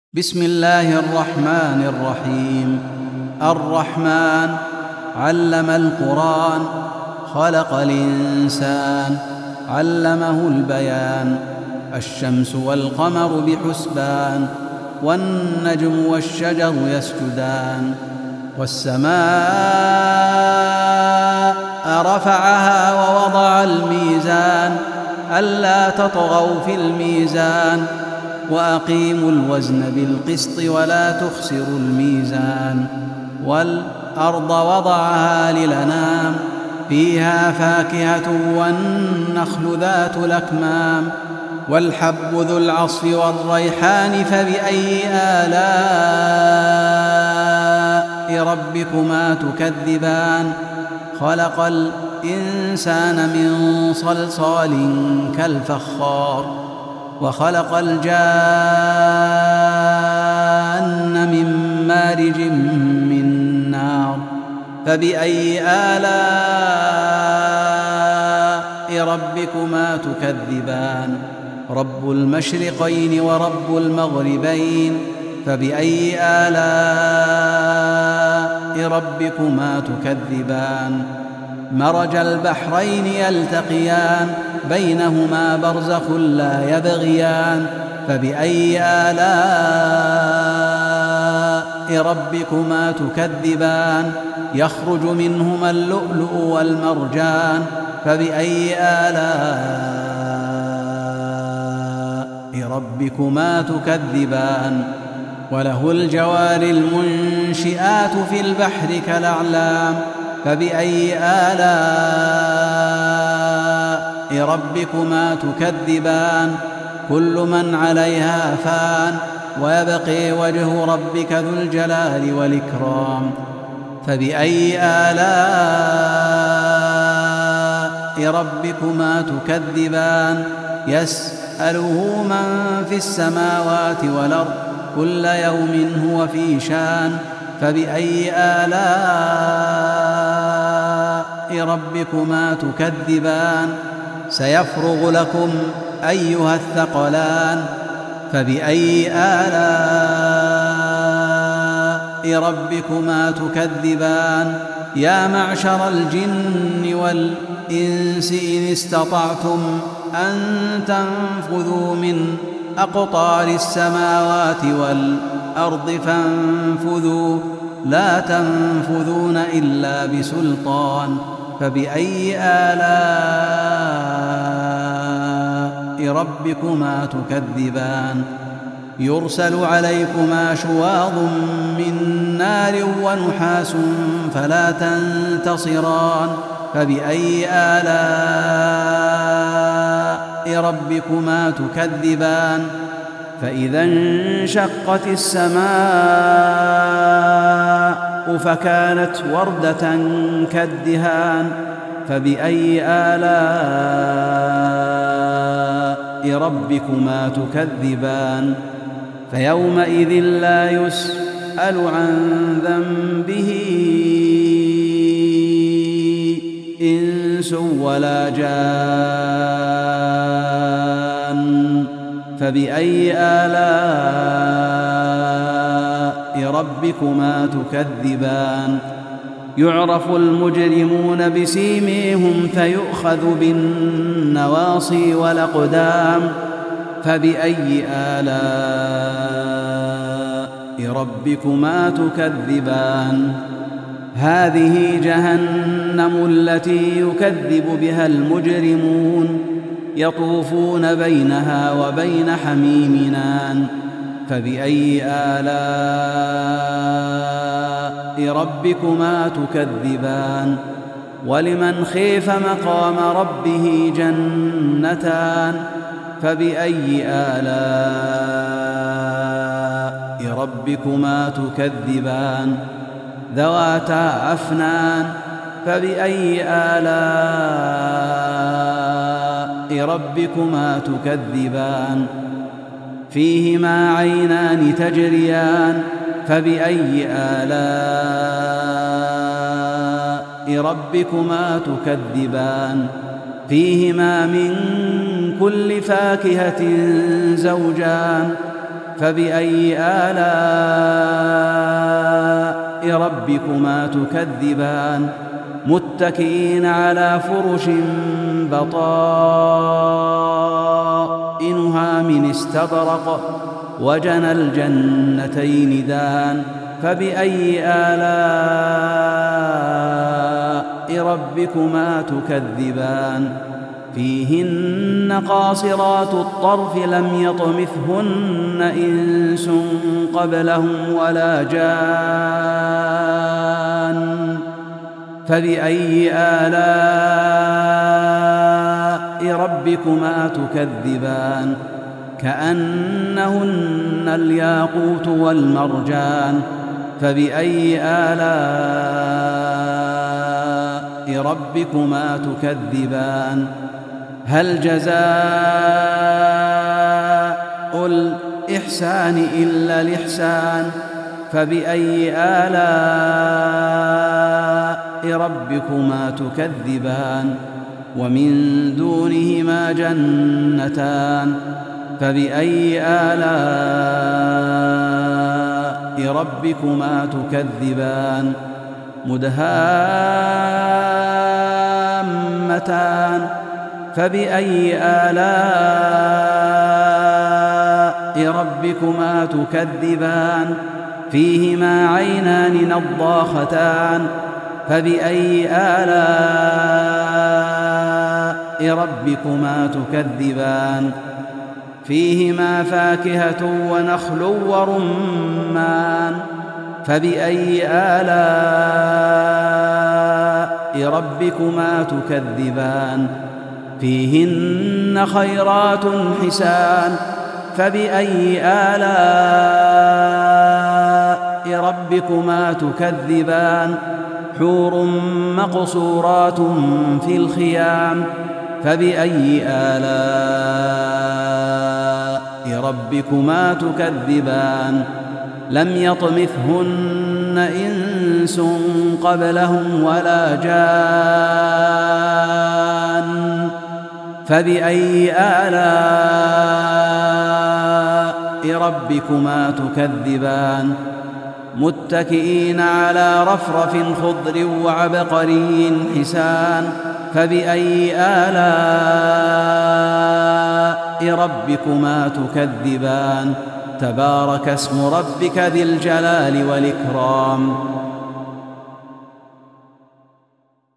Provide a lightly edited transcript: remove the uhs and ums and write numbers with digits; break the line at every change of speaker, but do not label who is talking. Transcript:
بسم الله الرحمن الرحيم. الرحمن علم القرآن، خلق الإنسان، علمه البيان. الشمس والقمر بحسبان، والنجم والشجر يسجدان. والسماء رفعها ووضع الميزان، ألا تطغوا في الميزان، وأقيموا الوزن بالقسط ولا تخسروا الميزان. والأرض وضعها للأنام، فيها فاكهة والنخل ذات الأكمام، والحب ذو العصف والريحان. فبأي آلاء ربكما تكذبان؟ خلق الإنسان من صلصال كالفخار، وخلق الجان من مارج من نار. فبأي آلاء ربكما تكذبان؟ رب المشرقين ورب المغربين. فبأي آلاء ربكما تكذبان؟ مرج البحرين يلتقيان، بينهما برزخ لا يبغيان. فبأي آلاء ربكما تكذبان؟ يخرج منهما اللؤلؤ والمرجان. فبأي آلاء ربكما تكذبان؟ وله الجوار المنشآت في البحر كالأعلام. فبأي آلاء ربكما تكذبان؟ كل من عليها فان، ويبقي وجه ربك ذو الجلال والإكرام. فبأي آلاء ربكما تكذبان؟ يسأله من في السماوات والأرض، كل يوم هو في شان. فبأي آلاء ربكما تكذبان؟ سيفرغ لكم أيها الثقلان. فبأي آلاء ربكما تكذبان؟ يا معشر الجن والإنس إن استطعتم أن تنفذوا من أقطار السماوات والأرض فانفذوا، لا تنفذون إلا بسلطان. فبأي آلاء ربكما تكذبان؟ يرسل عليكما شواظ من نار ونحاس فلا تنتصران. فبأي آلاء ربكما تكذبان؟ فإذا انشقت السماء فكانت وردة كالدهان. فبأي آلاء ربكما تكذبان؟ فيومئذ لا يسأل عن ذنبه إنس ولا جان. فبأي آلاء ربكما تكذبان؟ يعرف المجرمون بسيميهم فيؤخذ بالنواصي والأقدام. فبأي آلاء ربكما تكذبان؟ هذه جهنم التي يكذب بها المجرمون، يطوفون بينها وبين حميم آن. فبأي آلاء ربكما تكذبان؟ ولمن خيف مقام ربه جنتان. فبأي آلاء ربكما تكذبان؟ ذواتا أفنان. فبأي آلاء ربكما تكذبان؟ فيهما عينان تجريان. فبأي آلاء ربكما تكذبان؟ فيهما من كل فاكهة زوجان. فبأي آلاء ربكما تكذبان متكئين على فرش بطائنها من استبرق وجنى الجنتين دان فبأي آلاء ربكما تكذبان فيهن قاصرات الطرف لم يطمثهن إنس قبلهم ولا جان فبأي آلاء ربكما تكذبان كأنهن الياقوت والمرجان فبأي آلاء ربكما تكذبان هل جزاء الإحسان إلا الإحسان فبأي آلاء ربكما تكذبان ومن دونهما جنتان فبأي آلاء ربكما تكذبان مدهامتان فبأي آلاء ربكما تكذبان فيهما عينان نضاختان فبأي آلاء ربكما تكذبان فيهما فاكهة ونخل ورمان فبأي آلاء ربكما تكذبان فيهن خيرات حسان فبأي آلاء ربكما تكذبان حور مقصورات في الخيام فبأي آلاء ربكما تكذبان لم يطمثهن إنس قبلهم ولا جان فبأي آلاء ربكما تكذبان متكئين على رفرف خضر وعبقري حسان فبأي آلاء ربكما تكذبان تبارك اسم ربك ذي الجلال والإكرام